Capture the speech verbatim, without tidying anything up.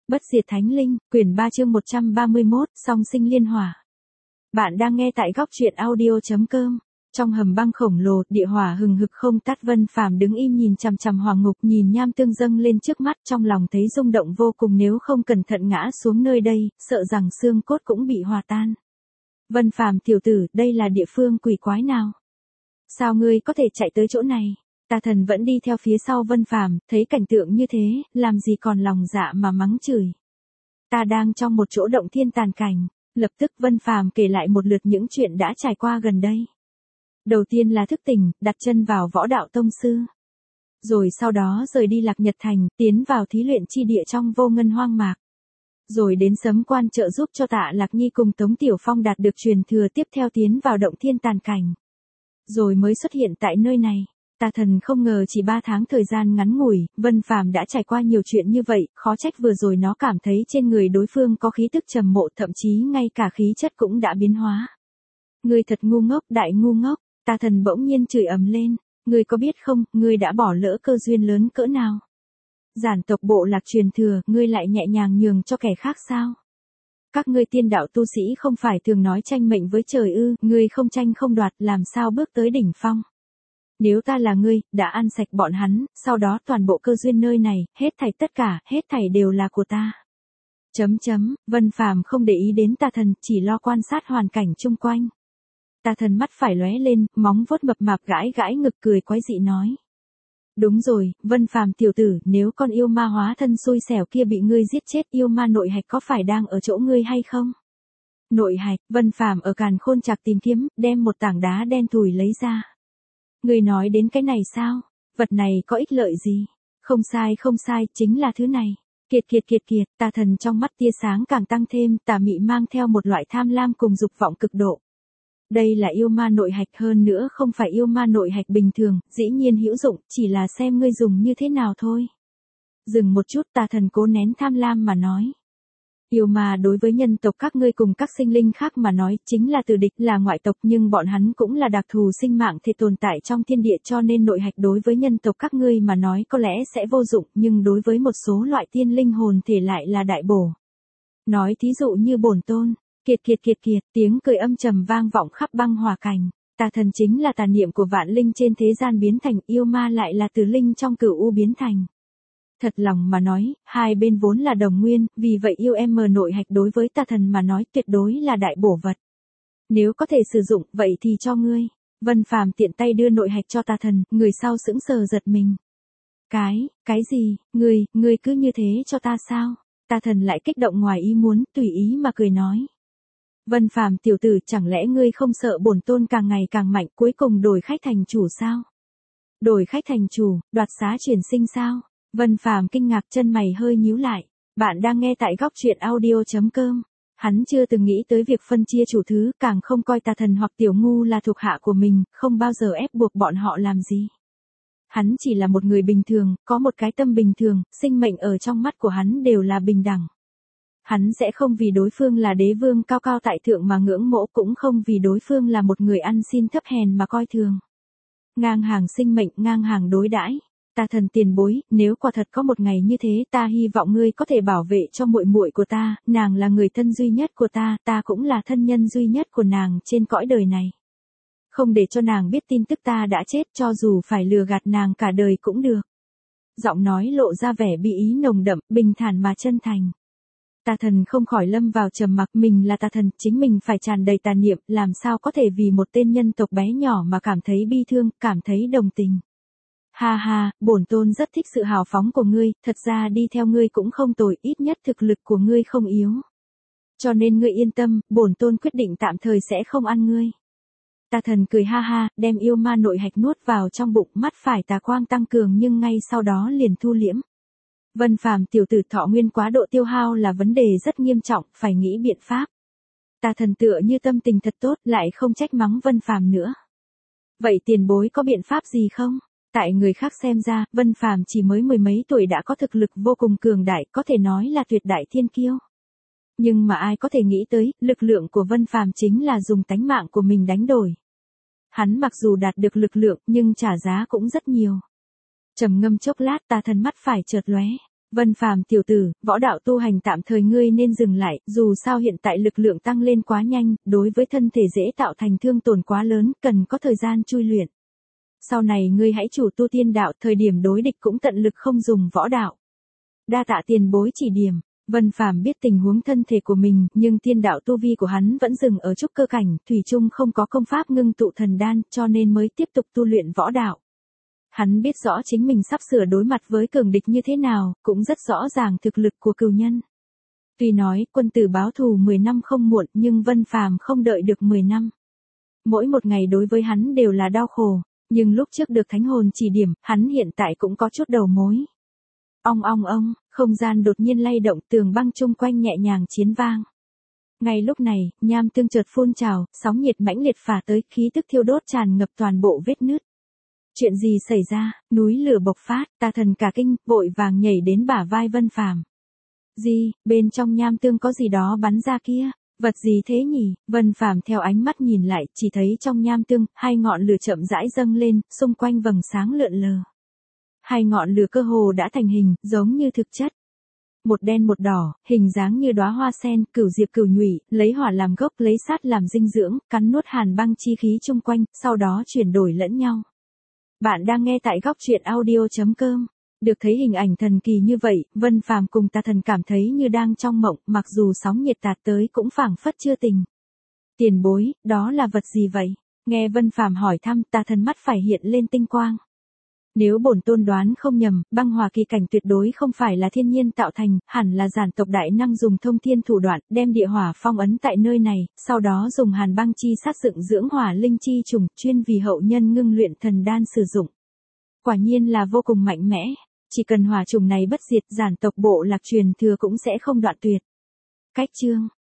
Bất diệt thánh linh, quyển ba chương một trăm ba mươi mốt, song sinh liên hỏa. Bạn đang nghe tại góc truyện audio chấm com. Trong hầm băng khổng lồ, địa hỏa hừng hực không tắt. Vân Phàm đứng im nhìn chằm chằm hỏa ngục, nhìn nham tương dâng lên trước mắt, trong lòng thấy rung động vô cùng, nếu không cẩn thận ngã xuống nơi đây, sợ rằng xương cốt cũng bị hòa tan. Vân Phàm tiểu tử, đây là địa phương quỷ quái nào? Sao ngươi có thể chạy tới chỗ này? Tà Thần vẫn đi theo phía sau Vân Phàm, thấy cảnh tượng như thế, làm gì còn lòng dạ mà mắng chửi. Ta đang trong một chỗ động thiên tàn cảnh. Lập tức Vân Phàm kể lại một lượt những chuyện đã trải qua gần đây. Đầu tiên là thức tỉnh, đặt chân vào võ đạo tông sư. Rồi sau đó rời đi Lạc Nhật Thành, tiến vào thí luyện chi địa trong vô ngân hoang mạc. Rồi đến Sấm Quan trợ giúp cho Tạ Lạc Nhi cùng Tống Tiểu Phong đạt được truyền thừa, tiếp theo tiến vào động thiên tàn cảnh. Rồi mới xuất hiện tại nơi này. Tà Thần không ngờ chỉ ba tháng thời gian ngắn ngủi, Vân Phàm đã trải qua nhiều chuyện như vậy, khó trách vừa rồi nó cảm thấy trên người đối phương có khí tức trầm mộ, thậm chí ngay cả khí chất cũng đã biến hóa. Ngươi thật ngu ngốc, đại ngu ngốc. Tà Thần bỗng nhiên chửi ầm lên, ngươi có biết không, ngươi đã bỏ lỡ cơ duyên lớn cỡ nào. Giản tộc bộ lạc truyền thừa, ngươi lại nhẹ nhàng nhường cho kẻ khác sao? Các ngươi tiên đạo tu sĩ không phải thường nói tranh mệnh với trời ư, ngươi không tranh không đoạt, làm sao bước tới đỉnh phong? Nếu ta là ngươi, đã ăn sạch bọn hắn, sau đó toàn bộ cơ duyên nơi này, hết thảy tất cả, hết thảy đều là của ta. Chấm chấm, Vân Phàm không để ý đến Tà Thần, chỉ lo quan sát hoàn cảnh chung quanh. Tà Thần mắt phải lóe lên, móng vuốt mập mạp gãi gãi ngực, cười quái dị nói. Đúng rồi, Vân Phàm tiểu tử, nếu con yêu ma hóa thân xui xẻo kia bị ngươi giết chết, yêu ma nội hạch có phải đang ở chỗ ngươi hay không? Nội hạch, Vân Phàm ở Càn Khôn Trạc tìm kiếm, đem một tảng đá đen thùi lấy ra. Ngươi nói đến cái này sao? Vật này có ích lợi gì? Không sai không sai, chính là thứ này. Kiệt kiệt kiệt kiệt, Tà Thần trong mắt tia sáng càng tăng thêm, tà mị mang theo một loại tham lam cùng dục vọng cực độ. Đây là yêu ma nội hạch, hơn nữa không phải yêu ma nội hạch bình thường, dĩ nhiên hữu dụng, chỉ là xem ngươi dùng như thế nào thôi. Dừng một chút, Tà Thần cố nén tham lam mà nói. Yêu ma đối với nhân tộc các ngươi cùng các sinh linh khác mà nói chính là từ địch, là ngoại tộc, nhưng bọn hắn cũng là đặc thù sinh mạng thể tồn tại trong thiên địa, cho nên nội hạch đối với nhân tộc các ngươi mà nói có lẽ sẽ vô dụng, nhưng đối với một số loại tiên linh hồn thể lại là đại bổ. Nói thí dụ như bổn tôn, kiệt kiệt kiệt kiệt, tiếng cười âm trầm vang vọng khắp băng hỏa cảnh. Tà Thần chính là tà niệm của vạn linh trên thế gian biến thành, yêu ma lại là từ linh trong cửu u biến thành. Thật lòng mà nói, hai bên vốn là đồng nguyên, vì vậy yêu em nội hạch đối với Tà Thần mà nói tuyệt đối là đại bổ vật. Nếu có thể sử dụng, vậy thì cho ngươi. Vân Phàm tiện tay đưa nội hạch cho Tà Thần, người sau sững sờ giật mình. Cái, cái gì, ngươi, ngươi cứ như thế cho ta sao? Tà Thần lại kích động ngoài ý muốn, tùy ý mà cười nói. Vân Phàm tiểu tử, chẳng lẽ ngươi không sợ bổn tôn càng ngày càng mạnh, cuối cùng đổi khách thành chủ sao? Đổi khách thành chủ, đoạt xá chuyển sinh sao? Vân Phàm kinh ngạc, chân mày hơi nhíu lại. Bạn đang nghe tại góc truyện audio chấm com. Hắn chưa từng nghĩ tới việc phân chia chủ thứ, càng không coi Tà Thần hoặc Tiểu Ngu là thuộc hạ của mình, không bao giờ ép buộc bọn họ làm gì. Hắn chỉ là một người bình thường, có một cái tâm bình thường, sinh mệnh ở trong mắt của hắn đều là bình đẳng. Hắn sẽ không vì đối phương là đế vương cao cao tại thượng mà ngưỡng mộ, cũng không vì đối phương là một người ăn xin thấp hèn mà coi thường. Ngang hàng sinh mệnh, ngang hàng đối đãi. Tà Thần tiền bối, nếu quả thật có một ngày như thế, ta hy vọng ngươi có thể bảo vệ cho muội muội của ta, nàng là người thân duy nhất của ta, ta cũng là thân nhân duy nhất của nàng trên cõi đời này. Không để cho nàng biết tin tức ta đã chết, cho dù phải lừa gạt nàng cả đời cũng được. Giọng nói lộ ra vẻ bi ý nồng đậm, bình thản mà chân thành. Tà Thần không khỏi lâm vào trầm mặc, mình là Tà Thần, chính mình phải tràn đầy tà niệm, làm sao có thể vì một tên nhân tộc bé nhỏ mà cảm thấy bi thương, cảm thấy đồng tình. Ha ha, bổn tôn rất thích sự hào phóng của ngươi, thật ra đi theo ngươi cũng không tồi, ít nhất thực lực của ngươi không yếu. Cho nên ngươi yên tâm, bổn tôn quyết định tạm thời sẽ không ăn ngươi. Tà Thần cười ha ha, đem yêu ma nội hạch nuốt vào trong bụng, mắt phải tà quang tăng cường nhưng ngay sau đó liền thu liễm. Vân Phàm tiểu tử, thọ nguyên quá độ tiêu hao là vấn đề rất nghiêm trọng, phải nghĩ biện pháp. Tà Thần tựa như tâm tình thật tốt, lại không trách mắng Vân Phàm nữa. Vậy tiền bối có biện pháp gì không? Tại người khác xem ra, Vân Phàm chỉ mới mười mấy tuổi đã có thực lực vô cùng cường đại, có thể nói là tuyệt đại thiên kiêu. Nhưng mà ai có thể nghĩ tới, lực lượng của Vân Phàm chính là dùng tánh mạng của mình đánh đổi. Hắn mặc dù đạt được lực lượng, nhưng trả giá cũng rất nhiều. Trầm ngâm chốc lát, Tà Thần mắt phải chợt lóe. Vân Phàm tiểu tử, võ đạo tu hành tạm thời ngươi nên dừng lại, dù sao hiện tại lực lượng tăng lên quá nhanh, đối với thân thể dễ tạo thành thương tổn quá lớn, cần có thời gian chui luyện. Sau này ngươi hãy chủ tu tiên đạo, thời điểm đối địch cũng tận lực không dùng võ đạo. Đa tạ tiền bối chỉ điểm. Vân Phàm biết tình huống thân thể của mình, nhưng tiên đạo tu vi của hắn vẫn dừng ở trúc cơ cảnh, thủy chung không có công pháp ngưng tụ thần đan, cho nên mới tiếp tục tu luyện võ đạo. Hắn biết rõ chính mình sắp sửa đối mặt với cường địch như thế nào, cũng rất rõ ràng thực lực của cừu nhân. Tuy nói, quân tử báo thù mười năm không muộn, nhưng Vân Phàm không đợi được mười năm. Mỗi một ngày đối với hắn đều là đau khổ, nhưng lúc trước được thánh hồn chỉ điểm, hắn hiện tại cũng có chút đầu mối. Ong ong ong, không gian đột nhiên lay động, tường băng chung quanh nhẹ nhàng chiến vang. Ngay lúc này, nham tương chợt phun trào, sóng nhiệt mãnh liệt phả tới, khí tức thiêu đốt tràn ngập toàn bộ vết nứt. Chuyện gì xảy ra? Núi lửa bộc phát, tà thần cả kinh, vội vàng nhảy đến bả vai Vân Phàm. Gì, bên trong nham tương có gì đó bắn ra kia? Vật gì thế nhỉ? Vân Phàm theo ánh mắt nhìn lại, chỉ thấy trong nham tương, hai ngọn lửa chậm rãi dâng lên, xung quanh vầng sáng lượn lờ. Hai ngọn lửa cơ hồ đã thành hình, giống như thực chất. Một đen một đỏ, hình dáng như đóa hoa sen, cửu diệp cửu nhụy, lấy hỏa làm gốc, lấy sát làm dinh dưỡng, cắn nuốt hàn băng chi khí chung quanh, sau đó chuyển đổi lẫn nhau. Bạn đang nghe tại góc truyện audio chấm com. Được thấy hình ảnh thần kỳ như vậy, Vân Phàm cùng tà thần cảm thấy như đang trong mộng, mặc dù sóng nhiệt tạt tới cũng phảng phất chưa tình. Tiền bối, đó là vật gì vậy? Nghe Vân Phàm hỏi thăm, tà thần mắt phải hiện lên tinh quang. Nếu bổn tôn đoán không nhầm, băng hòa kỳ cảnh tuyệt đối không phải là thiên nhiên tạo thành, hẳn là giản tộc đại năng dùng thông thiên thủ đoạn, đem địa hỏa phong ấn tại nơi này, sau đó dùng hàn băng chi sát dựng dưỡng hỏa linh chi trùng, chuyên vì hậu nhân ngưng luyện thần đan sử dụng. Quả nhiên là vô cùng mạnh mẽ, chỉ cần hỏa trùng này bất diệt, giản tộc bộ lạc truyền thừa cũng sẽ không đoạn tuyệt. Cách chương